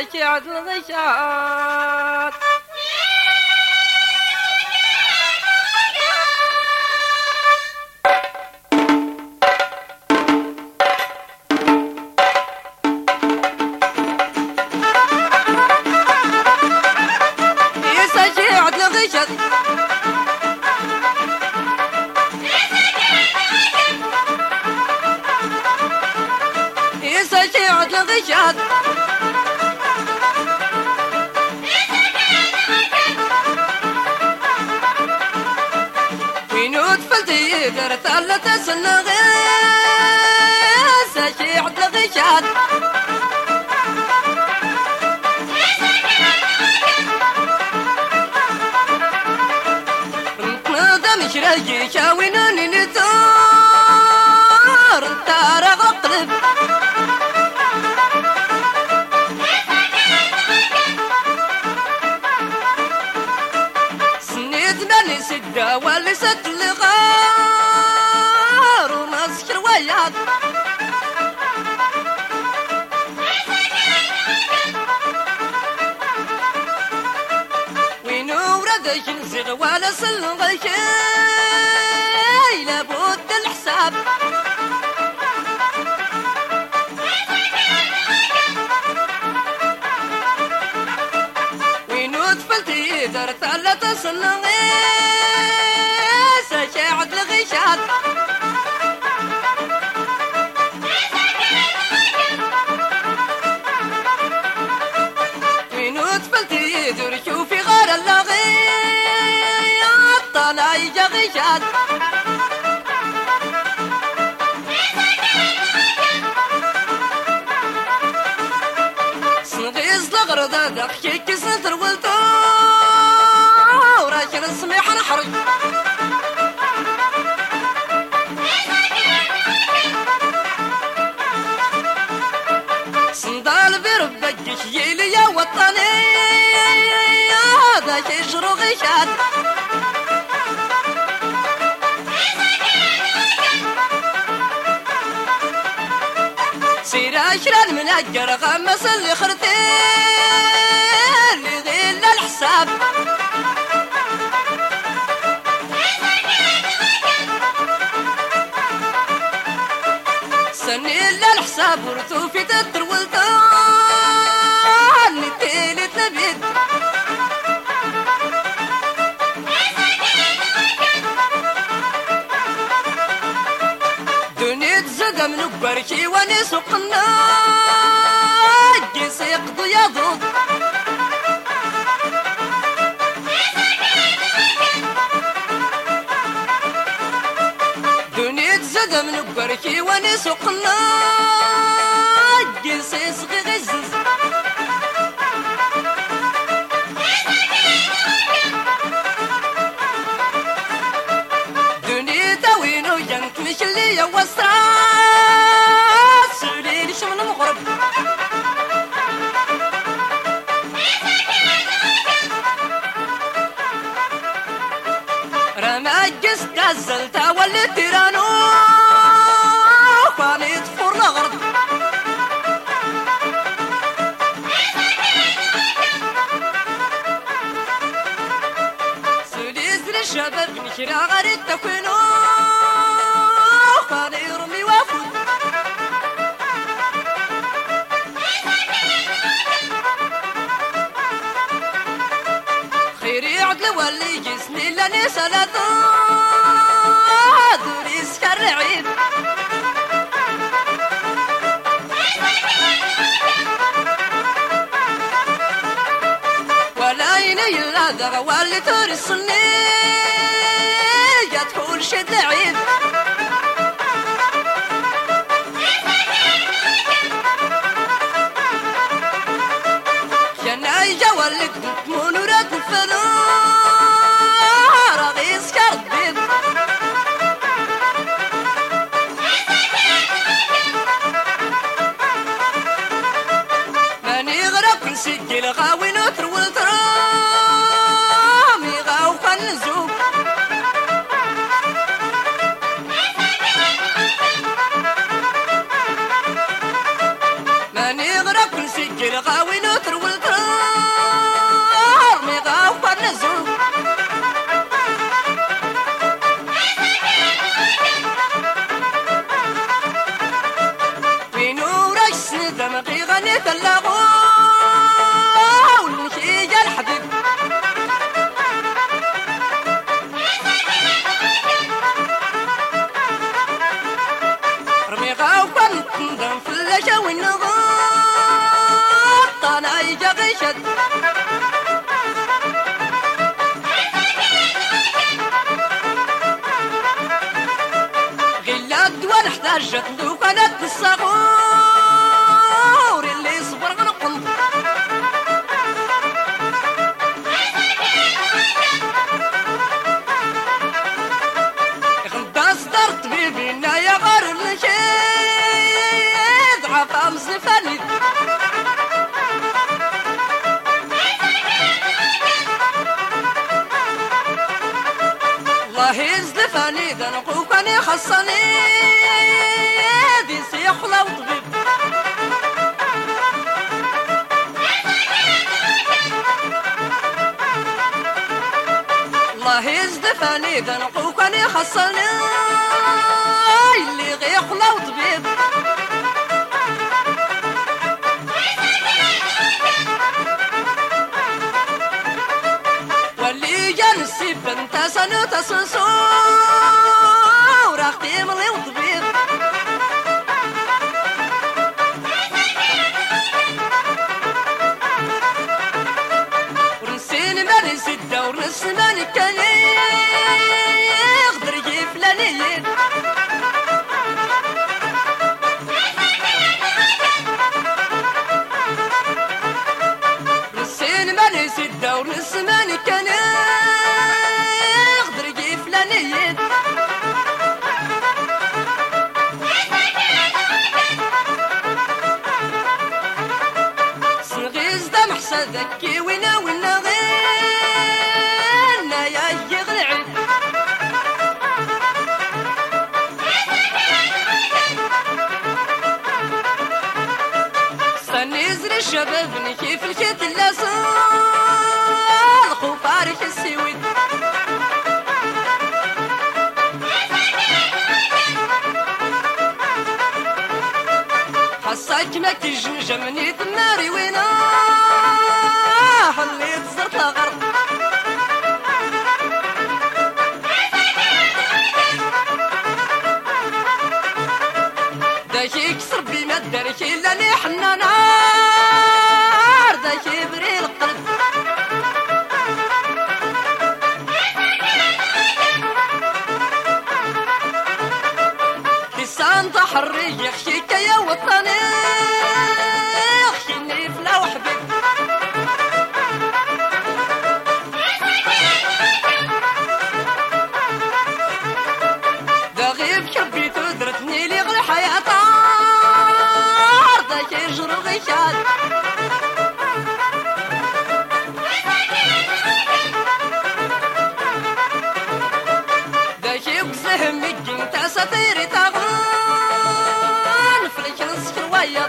سكعت الغشات الغشات وينو طفلتي درت على تسلغي سشيعت الغشات نتنظم شرجي شاوينوني نتور انتارغ القلب سدة ولست الغار ومسك الوياض وينو ردش نزغ ولا سلغش لابد الحساب وينو طفلتي درت على تسلغي سشاعت الغشات وينو طفلتي دور شوفي غار اللغي طالع يجا غشات صنغيز لغرضة دخشي كسنت رولتو وراشن السميح نحرج صندال بربك شيلي يا وطني هذا شي شروق شاد سير اشرد من اجر غمس اللي خرتي اللي غيل الحساب سني للحساب ورثو في تترولتان نتيلي تبيد دنيا زقا من برشي واني سقنا جيس يقضي يضوض دنيا زقا من برشي واني سقنا جيس يسقي غزز دنيا تاوينو جنك مش اللي يوسع سولي شمن مغرب رمى جس كزلتا واللي تيرانو خاني تفور لغرب سولي زر الشباب نشرا غريب تكوينو خاني يرمي وافود خيري عدل واللي جسني لاني سلطة دوري سكر عيد ولا يني الأذر واللي ترسلني يدخل شد عيد جناي جوالك منورات الفنار رغيس كردين ماني غرق نسجل غاوي نوتر والترامي غاو خنزوب ماني غرق نسجل غاوي نوتر دمقي غنيت اللغو ونمشي يا الحبيب رمي غاوكن تندم في اللجا والنغط انا يجا غيشد نحتاج لو كانت الصغور اللي صبر غنقم غدا صدر طبيبنا يا غار الشيد عفا مزفاني الله يزلفاني ذا نقوكني خصني يخلو طبيب الله يزدفاني ذا نقوكني خصني اللي غي يخلو طبيب واللي جالسي بنت سنة تسنسور اختي ملي وطبيب الدور السمان كان يقدر يجيب فلانيين السين مانيس الدور السمان كان يقدر يجيب فلانيين صغيز دم حسدك وينا وينا غير شبابني كيف الكيت اللاسال خوفارك السويد حصاك ما كيجمجمني تناري وينا حليت زرت الغرب داك يكسر بما دارك الا لي حنانا كبري القلب لسان تحري يخشيك يا وطني يخشيني فلا وحبك دا غيب كبيتو درتني لي غير حياة عرضك يجرو غيشاد سطيري تغان فليك نسكر ويض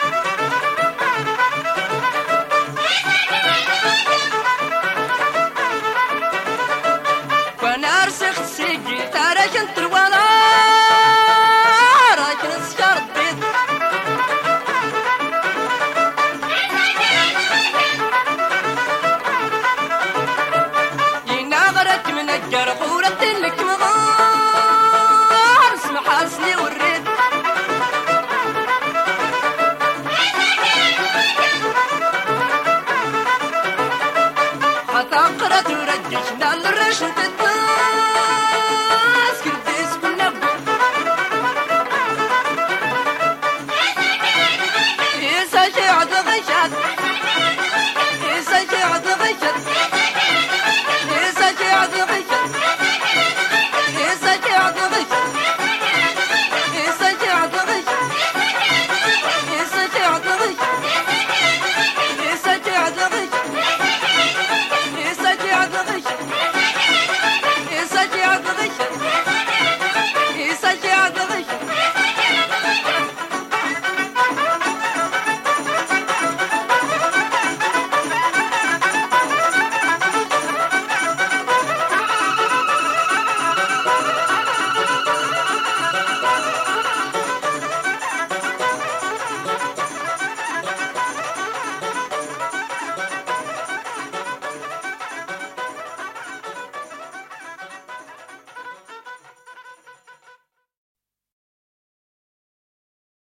وانا رسخت سيقي تارك انت الولا راك نسكر البيض يناغرك من الجرح ورتلك مغان حاسني وريد حتى قرأت ورجشنا للرشن تتاس كرديس بالنبو يسا شعد غشاد